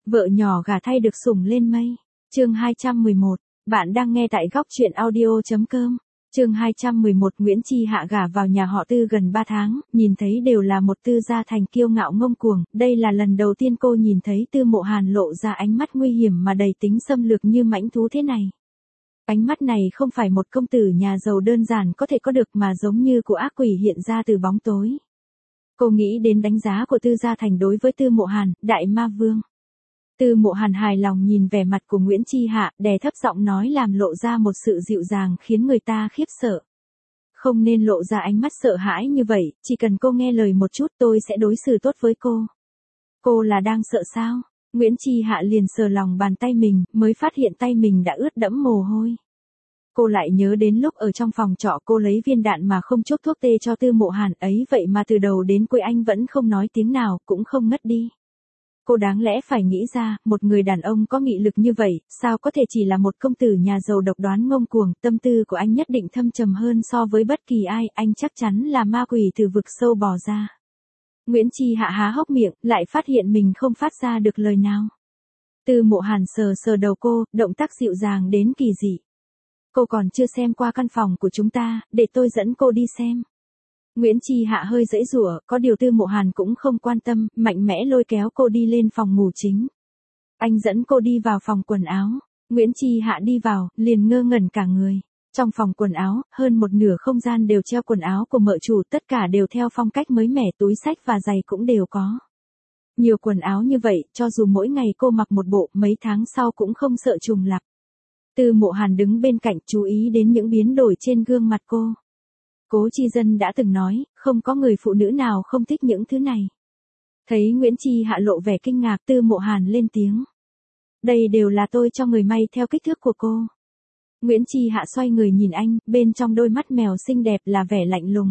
Vợ nhỏ gả thay được sủng lên mây. Chương 211. Bạn đang nghe tại góc truyện audio.com. Chương 211. Nguyễn Chi Hạ gả vào nhà họ Tư gần 3 tháng, nhìn thấy đều là một Tư gia thành kiêu ngạo ngông cuồng, đây là lần đầu tiên cô nhìn thấy Tư Mộ Hàn lộ ra ánh mắt nguy hiểm mà đầy tính xâm lược như mãnh thú thế này. Ánh mắt này không phải một công tử nhà giàu đơn giản có thể có được mà giống như của ác quỷ hiện ra từ bóng tối. Cô nghĩ đến đánh giá của Tư gia thành đối với Tư Mộ Hàn, đại ma vương. Tư Mộ Hàn hài lòng nhìn vẻ mặt của Nguyễn Chi Hạ, đè thấp giọng nói làm lộ ra một sự dịu dàng khiến người ta khiếp sợ. Không nên lộ ra ánh mắt sợ hãi như vậy, chỉ cần cô nghe lời một chút tôi sẽ đối xử tốt với cô. Cô là đang sợ sao? Nguyễn Chi Hạ liền sờ lòng bàn tay mình, mới phát hiện tay mình đã ướt đẫm mồ hôi. Cô lại nhớ đến lúc ở trong phòng trọ cô lấy viên đạn mà không chốt thuốc tê cho Tư Mộ Hàn ấy, vậy mà từ đầu đến cuối anh vẫn không nói tiếng nào, cũng không ngất đi. Cô đáng lẽ phải nghĩ ra, một người đàn ông có nghị lực như vậy, sao có thể chỉ là một công tử nhà giàu độc đoán ngông cuồng, tâm tư của anh nhất định thâm trầm hơn so với bất kỳ ai, anh chắc chắn là ma quỷ từ vực sâu bò ra. Nguyễn Chi Hạ há hốc miệng, lại phát hiện mình không phát ra được lời nào. Tư Mộ Hàn sờ sờ đầu cô, động tác dịu dàng đến kỳ dị. Cô còn chưa xem qua căn phòng của chúng ta, để tôi dẫn cô đi xem. Nguyễn Chi Hạ hơi giãy giụa, có điều Tư Mộ Hàn cũng không quan tâm, mạnh mẽ lôi kéo cô đi lên phòng ngủ chính. Anh dẫn cô đi vào phòng quần áo. Nguyễn Chi Hạ đi vào, liền ngơ ngẩn cả người. Trong phòng quần áo, hơn một nửa không gian đều treo quần áo của mợ chủ, tất cả đều theo phong cách mới mẻ, túi xách và giày cũng đều có. Nhiều quần áo như vậy, cho dù mỗi ngày cô mặc một bộ, mấy tháng sau cũng không sợ trùng lặp. Tư Mộ Hàn đứng bên cạnh chú ý đến những biến đổi trên gương mặt cô. Cố Chi Dân đã từng nói, không có người phụ nữ nào không thích những thứ này. Thấy Nguyễn Chi Hạ lộ vẻ kinh ngạc, Tư Mộ Hàn lên tiếng. Đây đều là tôi cho người may theo kích thước của cô. Nguyễn Chi Hạ xoay người nhìn anh, bên trong đôi mắt mèo xinh đẹp là vẻ lạnh lùng.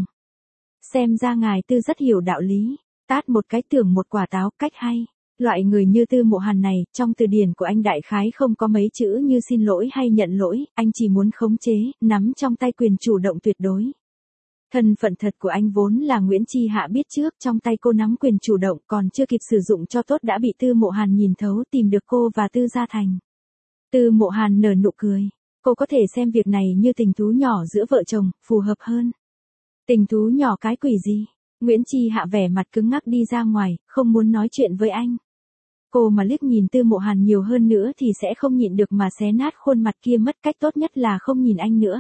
Xem ra ngài Tư rất hiểu đạo lý, tát một cái tưởng một quả táo, cách hay. Loại người như Tư Mộ Hàn này, trong từ điển của anh đại khái không có mấy chữ như xin lỗi hay nhận lỗi, anh chỉ muốn khống chế, nắm trong tay quyền chủ động tuyệt đối. Thân phận thật của anh vốn là Nguyễn Chi Hạ biết trước, trong tay cô nắm quyền chủ động, còn chưa kịp sử dụng cho tốt đã bị Tư Mộ Hàn nhìn thấu, tìm được cô và Tư gia thành. Tư Mộ Hàn nở nụ cười, cô có thể xem việc này như tình thú nhỏ giữa vợ chồng, phù hợp hơn. Tình thú nhỏ cái quỷ gì? Nguyễn Chi Hạ vẻ mặt cứng ngắc đi ra ngoài, không muốn nói chuyện với anh. Cô mà liếc nhìn Tư Mộ Hàn nhiều hơn nữa thì sẽ không nhịn được mà xé nát khuôn mặt kia mất, cách tốt nhất là không nhìn anh nữa.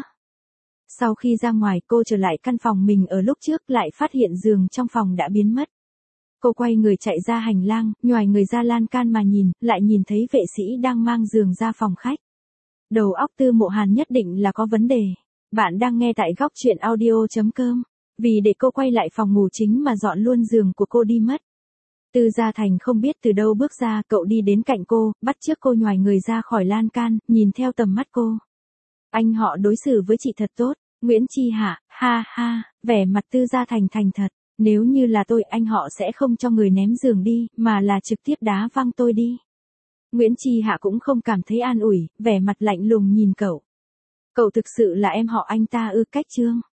Sau khi ra ngoài cô trở lại căn phòng mình ở lúc trước, lại phát hiện giường trong phòng đã biến mất. Cô quay người chạy ra hành lang, nhoài người ra lan can mà nhìn, lại nhìn thấy vệ sĩ đang mang giường ra phòng khách. Đầu óc Tư Mộ Hàn nhất định là có vấn đề. Bạn đang nghe tại góc truyện audio.com. Vì để cô quay lại phòng ngủ chính mà dọn luôn giường của cô đi mất. Tư gia thành không biết từ đâu bước ra, cậu đi đến cạnh cô, bắt chước cô nhoài người ra khỏi lan can, nhìn theo tầm mắt cô. Anh họ đối xử với chị thật tốt. Nguyễn Chi Hạ, ha ha, vẻ mặt Tư gia thành thành thật. Nếu như là tôi, anh họ sẽ không cho người ném giường đi, mà là trực tiếp đá văng tôi đi. Nguyễn Chi Hạ cũng không cảm thấy an ủi, vẻ mặt lạnh lùng nhìn cậu. Cậu thực sự là em họ anh ta ư? Cách Trương.